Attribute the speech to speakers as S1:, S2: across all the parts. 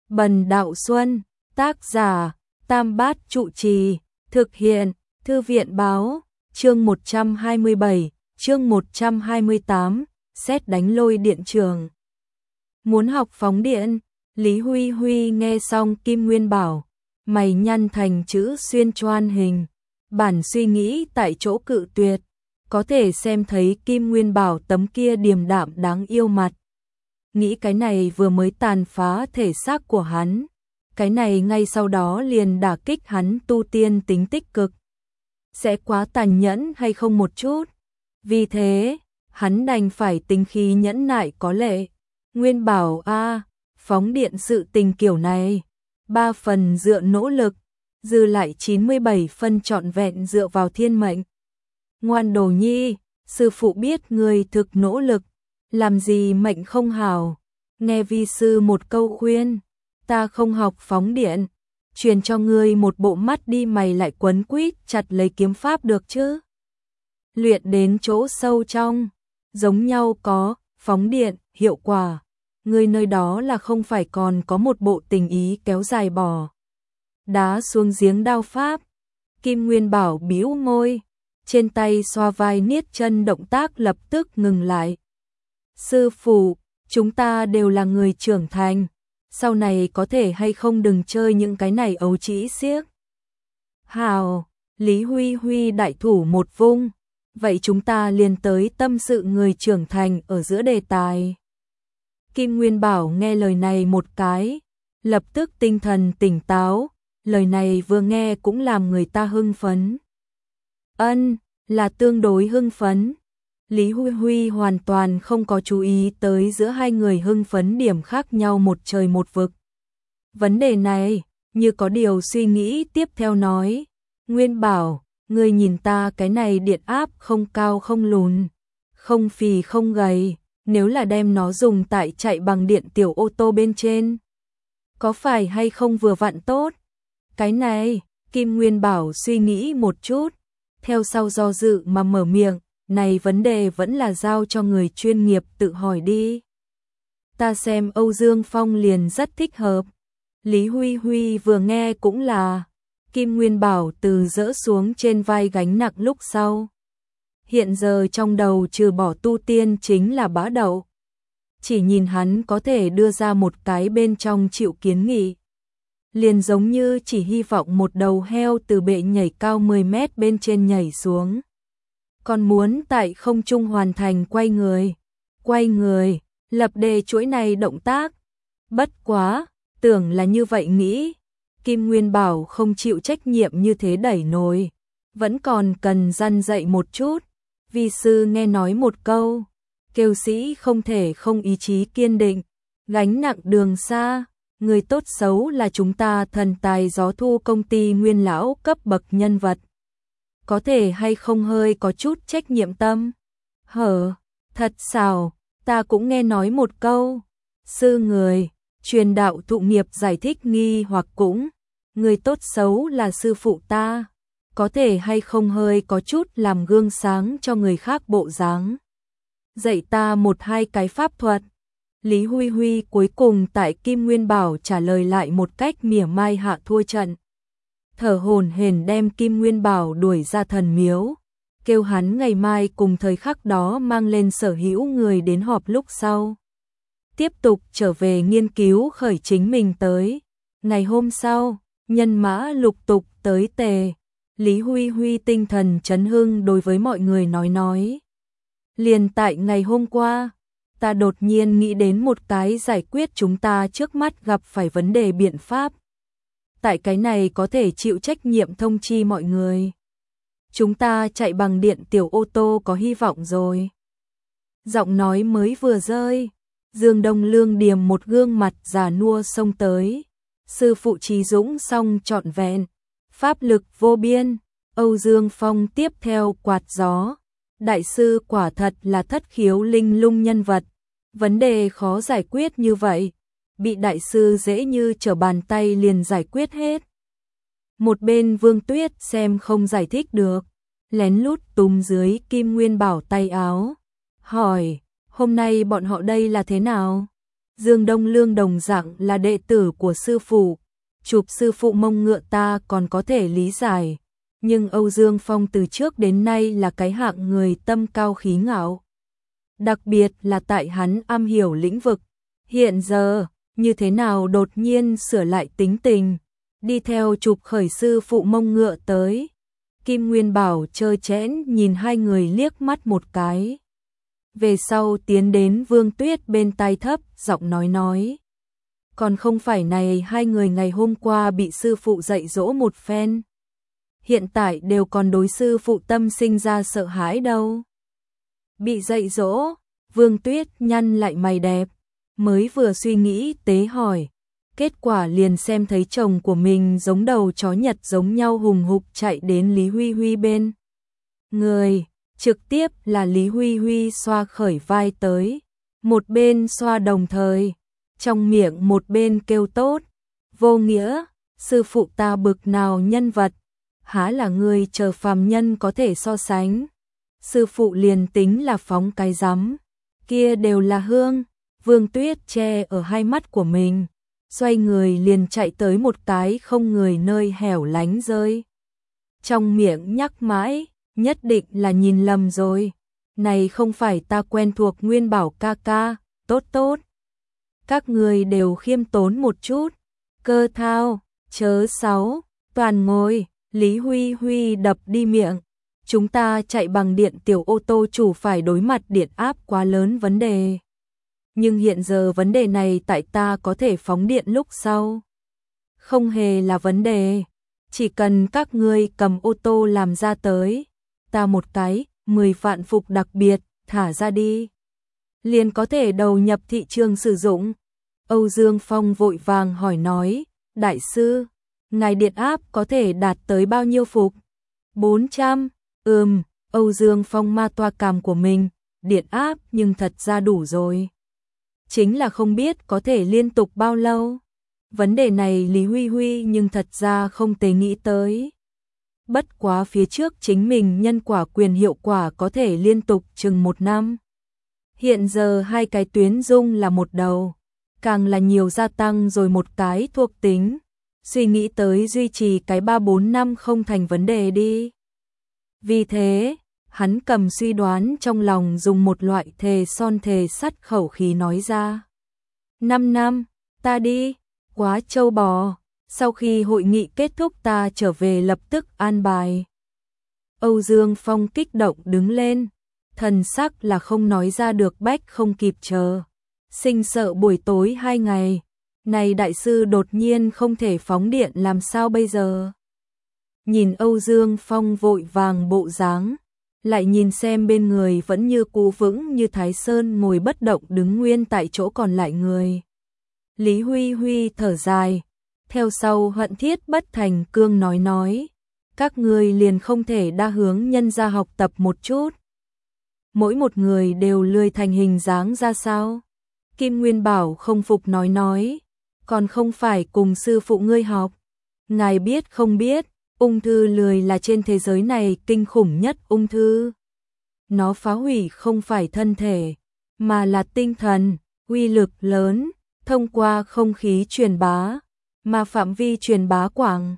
S1: Bần Đạo Xuân, tác giả, Tam Bát Trụ Trì, thực hiện, Thư viện Báo, chương 127, chương 128, sét đánh lôi điện trường. Muốn học phóng điện, Lý Huy Huy nghe xong Kim Nguyên bảo, mày nhăn thành chữ xuyên choan hình, bản suy nghĩ tại chỗ cự tuyệt, có thể xem thấy Kim Nguyên bảo tấm kia điềm đạm đáng yêu mặt. Nghĩ cái này vừa mới tàn phá thể xác của hắn, cái này ngay sau đó liền đả kích hắn tu tiên tính tích cực. Sẽ quá tàn nhẫn hay không một chút? Vì thế, hắn đành phải tính khí nhẫn nại có lệ. Nguyên bảo phóng điện sự tình kiểu này, 3 phần dựa nỗ lực, dư lại 97 phân trọn vẹn dựa vào thiên mệnh. Ngoan đồ nhi, sư phụ biết người thực nỗ lực, làm gì mệnh không hảo, nghe vi sư một câu khuyên, ta không học phóng điện, truyền cho ngươi một bộ mắt đi mày lại quấn quýt chặt lấy kiếm pháp được chứ. Luyện đến chỗ sâu trong, giống nhau có, phóng điện, hiệu quả, ngươi nơi đó là không phải còn có một bộ tình ý kéo dài bò đá xuống giếng đao pháp. Kim Nguyên bảo bĩu môi, trên tay xoa vai niết chân động tác lập tức ngừng lại. Sư phụ, chúng ta đều là người trưởng thành, sau này có thể hay không đừng chơi những cái này ấu trĩ xiếc. Hào, Lý Huy Huy đại thủ một vung, vậy chúng ta liền tới tâm sự người trưởng thành ở giữa đề tài. Kim Nguyên bảo nghe lời này một cái, lập tức tinh thần tỉnh táo, lời này vừa nghe cũng làm người ta hưng phấn. Là tương đối hưng phấn. Lý Huy Huy hoàn toàn không có chú ý tới giữa hai người hưng phấn điểm khác nhau một trời một vực. Vấn đề này, như có điều suy nghĩ tiếp theo nói, Nguyên bảo, ngươi nhìn ta cái này điện áp không cao không lùn, không phì không gầy, nếu là đem nó dùng tại chạy bằng điện tiểu ô tô bên trên, có phải hay không vừa vặn tốt? Cái này, Kim Nguyên bảo suy nghĩ một chút, theo sau do dự mà mở miệng, này vấn đề vẫn là giao cho người chuyên nghiệp tự hỏi đi. Ta xem Âu Dương Phong liền rất thích hợp. Lý Huy Huy vừa nghe cũng là, Kim Nguyên bảo từ dỡ xuống trên vai gánh nặng lúc sau. Hiện giờ trong đầu trừ bỏ tu tiên chính là bá đậu. Chỉ nhìn hắn có thể đưa ra một cái bên trong chịu kiến nghị. Liền giống như chỉ hy vọng một đầu heo từ bệ nhảy cao 10 mét bên trên nhảy xuống. Còn muốn tại không trung hoàn thành quay người, lập đề chuỗi này động tác. Bất quá, tưởng là như vậy nghĩ, Kim Nguyên bảo không chịu trách nhiệm như thế đẩy nồi, vẫn còn cần răn dạy một chút. Vi sư nghe nói một câu, kêu sĩ không thể không ý chí kiên định, gánh nặng đường xa, người tốt xấu là chúng ta thần tài gió thu công ty Nguyên lão cấp bậc nhân vật. Có thể hay không hơi có chút trách nhiệm tâm? Thật xảo, ta cũng nghe nói một câu, sư người, truyền đạo thụ nghiệp giải thích nghi hoặc cũng, người tốt xấu là sư phụ ta, có thể hay không hơi có chút làm gương sáng cho người khác bộ dáng. Dạy ta một hai cái pháp thuật. Lý Huy Huy cuối cùng tại Kim Nguyên bảo trả lời lại một cách mỉa mai hạ thua trận. Thở hổn hển đem Kim Nguyên bảo đuổi ra thần miếu, kêu hắn ngày mai cùng thời khắc đó mang lên sở hữu người đến họp lúc sau. Tiếp tục trở về nghiên cứu khởi chính mình tới. Ngày hôm sau, nhân mã lục tục tới tề. Lý Huy Huy tinh thần chấn hưng đối với mọi người nói. Liền tại ngày hôm qua, ta đột nhiên nghĩ đến một cái giải quyết chúng ta trước mắt gặp phải vấn đề biện pháp. Tại cái này có thể chịu trách nhiệm thông chi mọi người. Chúng ta chạy bằng điện tiểu ô tô có hy vọng rồi. Giọng nói mới vừa rơi, Dương Đông Lương Điềm một gương mặt già nua xông tới. Sư phụ trí dũng song trọn vẹn, pháp lực vô biên, Âu Dương Phong tiếp theo quạt gió. Đại sư quả thật là thất khiếu linh lung nhân vật, vấn đề khó giải quyết như vậy, bị đại sư dễ như trở bàn tay liền giải quyết hết. Một bên Vương Tuyết xem không giải thích được, lén lút túm dưới Kim Nguyên bảo tay áo, hỏi, hôm nay bọn họ đây là thế nào? Dương Đông Lương đồng dạng là đệ tử của sư phụ, chụp sư phụ mông ngựa ta còn có thể lý giải, nhưng Âu Dương Phong từ trước đến nay là cái hạng người tâm cao khí ngạo. Đặc biệt là tại hắn am hiểu lĩnh vực, hiện giờ, như thế nào đột nhiên sửa lại tính tình, đi theo chụp khởi sư phụ mông ngựa tới. Kim Nguyên Bảo trơ trẽn nhìn hai người liếc mắt một cái. Về sau tiến đến Vương Tuyết bên tai thấp, giọng nói. Còn không phải này hai người ngày hôm qua bị sư phụ dạy dỗ một phen. Hiện tại đều còn đối sư phụ tâm sinh ra sợ hãi đâu. Bị dạy dỗ, Vương Tuyết nhăn lại mày đẹp, mới vừa suy nghĩ tế hỏi. Kết quả liền xem thấy chồng của mình giống đầu chó Nhật giống nhau hùng hục chạy đến Lý Huy Huy bên người, trực tiếp là Lý Huy Huy xoa khởi vai tới, một bên xoa đồng thời, trong miệng một bên kêu tốt, vô nghĩa, sư phụ ta bực nào nhân vật, há là người chờ phàm nhân có thể so sánh, sư phụ liền tính là phóng cái rắm, kia đều là hương. Vương Tuyết che ở hai mắt của mình, xoay người liền chạy tới một cái không người nơi hẻo lánh rơi. Trong miệng nhắc mãi, nhất định là nhìn lầm rồi. Này không phải ta quen thuộc Nguyên Bảo ca ca, tốt tốt. Các người đều khiêm tốn một chút. Cơ thao, chớ sáu, toàn ngồi, Lý Huy Huy đập đi miệng. Chúng ta chạy bằng điện tiểu ô tô chủ phải đối mặt điện áp quá lớn vấn đề. Nhưng hiện giờ vấn đề này tại ta có thể phóng điện lúc sau. Không hề là vấn đề. Chỉ cần các ngươi cầm ô tô làm ra tới. Ta một cái, 10 vạn phục đặc biệt, thả ra đi. Liền có thể đầu nhập thị trường sử dụng. Âu Dương Phong vội vàng hỏi nói. Đại sư, ngài điện áp có thể đạt tới bao nhiêu phục? 400. Âu Dương Phong ma toa cằm của mình. Điện áp nhưng thật ra đủ rồi. Chính là không biết có thể liên tục bao lâu. Vấn đề này Lý Huy Huy nhưng thật ra không thể nghĩ tới. Bất quá phía trước chính mình nhân quả quyền hiệu quả có thể liên tục chừng 1 năm. Hiện giờ hai cái tuyến dung là một đầu, càng là nhiều gia tăng rồi một cái thuộc tính. Suy nghĩ tới duy trì cái 3-4 năm không thành vấn đề đi. Vì thế, hắn cầm suy đoán trong lòng dùng một loại thề son thề sắt khẩu khí nói ra. 5 năm, ta đi, quá trâu bò, sau khi hội nghị kết thúc ta trở về lập tức an bài. Âu Dương Phong kích động đứng lên, thần sắc là không nói ra được bách không kịp chờ. Sinh sợ buổi tối 2 ngày, này đại sư đột nhiên không thể phóng điện làm sao bây giờ? Nhìn Âu Dương Phong vội vàng bộ dáng, lại nhìn xem bên người vẫn như cũ vững như Thái Sơn ngồi bất động đứng nguyên tại chỗ còn lại người. Lý Huy Huy thở dài, theo sau hận thiết bất thành cương nói, các người liền không thể đa hướng nhân ra học tập một chút. Mỗi một người đều lười thành hình dáng ra sao? Kim Nguyên Bảo không phục nói, còn không phải cùng sư phụ ngươi học. Ngài biết không biết, ung thư lười là trên thế giới này kinh khủng nhất ung thư. Nó phá hủy không phải thân thể, mà là tinh thần, uy lực lớn, thông qua không khí truyền bá, mà phạm vi truyền bá quảng.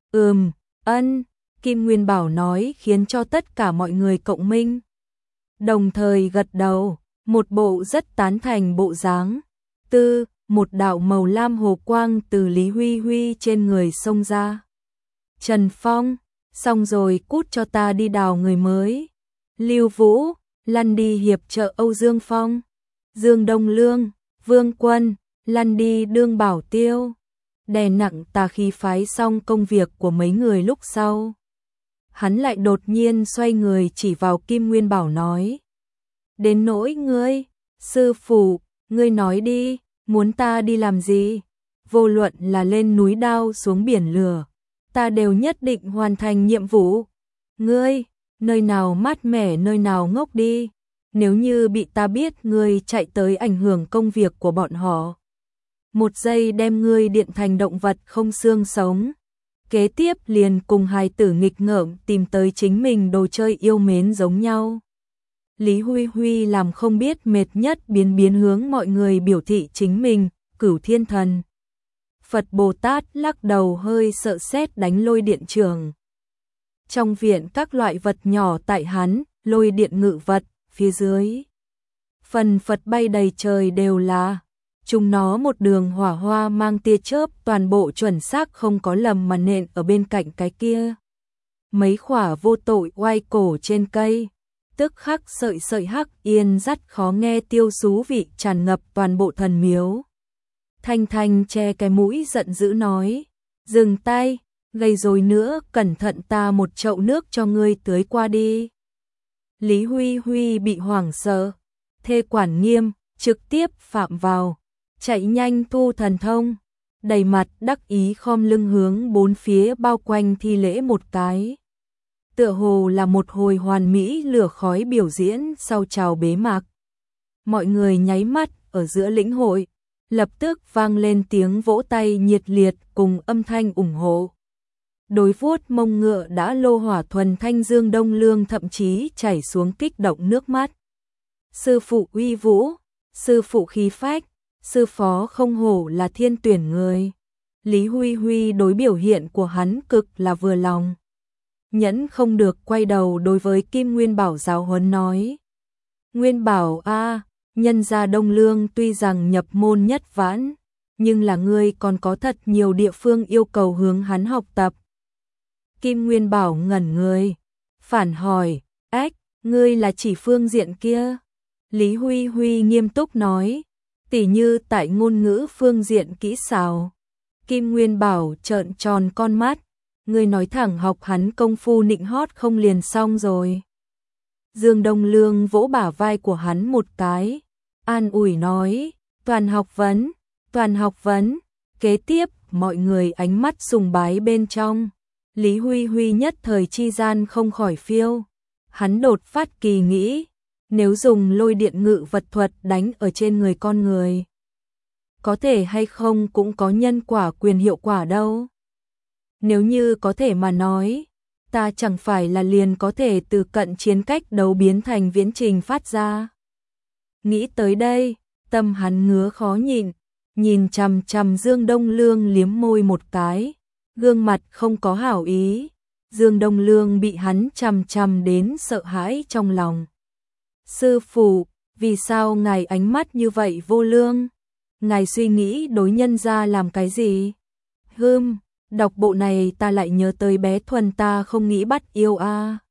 S1: Kim Nguyên Bảo nói khiến cho tất cả mọi người cộng minh. Đồng thời gật đầu, một bộ rất tán thành bộ dáng. Một đạo màu lam hồ quang từ Lý Huy Huy trên người xông ra. Trần Phong, xong rồi cút cho ta đi đào người mới. Lưu Vũ, lăn đi hiệp trợ Âu Dương Phong. Dương Đông Lương, Vương Quân, lăn đi đương bảo tiêu. Đè nặng tà khí phái xong công việc của mấy người lúc sau. Hắn lại đột nhiên xoay người chỉ vào Kim Nguyên Bảo nói. Đến nỗi ngươi, sư phụ, ngươi nói đi, muốn ta đi làm gì? Vô luận là lên núi đao xuống biển lửa, ta đều nhất định hoàn thành nhiệm vụ. Ngươi, nơi nào mát mẻ nơi nào ngốc đi. Nếu như bị ta biết ngươi chạy tới ảnh hưởng công việc của bọn họ. Một giây đem ngươi điện thành động vật không xương sống. Kế tiếp liền cùng hài tử nghịch ngợm tìm tới chính mình đồ chơi yêu mến giống nhau. Lý Huy Huy làm không biết mệt nhất biến hướng mọi người biểu thị chính mình, Cửu Thiên Thần. Phật Bồ Tát lắc đầu hơi sợ sét đánh lôi điện trường. Trong viện các loại vật nhỏ tại hắn, lôi điện ngự vật, phía dưới. Phần Phật bay đầy trời đều là. Chúng nó một đường hỏa hoa mang tia chớp toàn bộ chuẩn xác không có lầm mà nện ở bên cạnh cái kia. Mấy khỏa vô tội oai cổ trên cây. Tức khắc sợi sợi hắc yên dắt khó nghe tiêu xú vị tràn ngập toàn bộ thần miếu. Thanh Thanh che cái mũi giận dữ nói, dừng tay, gây rồi nữa, cẩn thận ta một chậu nước cho ngươi tưới qua đi. Lý Huy Huy bị hoảng sợ, thê quản nghiêm, trực tiếp phạm vào, chạy nhanh thu thần thông, đầy mặt đắc ý khom lưng hướng bốn phía bao quanh thi lễ một cái. Tựa hồ là một hồi hoàn mỹ lửa khói biểu diễn sau chào bế mạc. Mọi người nháy mắt ở giữa lĩnh hội, lập tức vang lên tiếng vỗ tay nhiệt liệt cùng âm thanh ủng hộ. Đối vuốt mông ngựa đã lô hỏa thuần thanh Dương Đông Lương thậm chí chảy xuống kích động nước mắt. Sư phụ uy vũ, sư phụ khí phách, sư phó không hổ là thiên tuyển người. Lý Huy Huy đối biểu hiện của hắn cực là vừa lòng. Nhẫn không được quay đầu đối với Kim Nguyên Bảo giáo huấn nói. Nguyên Bảo a, nhân gia Đông Lương tuy rằng nhập môn nhất vãn, nhưng là ngươi còn có thật nhiều địa phương yêu cầu hướng hắn học tập. Kim Nguyên Bảo ngẩn người, phản hỏi, ách, ngươi là chỉ phương diện kia. Lý Huy Huy nghiêm túc nói, tỉ như tại ngôn ngữ phương diện kỹ xảo. Kim Nguyên Bảo trợn tròn con mắt, ngươi nói thẳng học hắn công phu nịnh hót không liền xong rồi. Dương Đông Lương vỗ bả vai của hắn một cái, an ủi nói, toàn học vấn. Kế tiếp, mọi người ánh mắt sùng bái bên trong. Lý Huy Huy nhất thời chi gian không khỏi phiêu. Hắn đột phát kỳ nghĩ, nếu dùng lôi điện ngự vật thuật đánh ở trên người con người, có thể hay không cũng có nhân quả quyền hiệu quả đâu. Nếu như có thể mà nói, ta chẳng phải là liền có thể từ cận chiến cách đấu biến thành viễn trình phát ra. Nghĩ tới đây, tâm hắn ngứa khó nhịn, nhìn chằm chằm Dương Đông Lương liếm môi một cái, gương mặt không có hảo ý. Dương Đông Lương bị hắn chằm chằm đến sợ hãi trong lòng. Sư phụ, vì sao ngài ánh mắt như vậy vô lương? Ngài suy nghĩ đối nhân gia làm cái gì? Đọc bộ này ta lại nhớ tới bé Thuần ta không nghĩ bắt yêu a.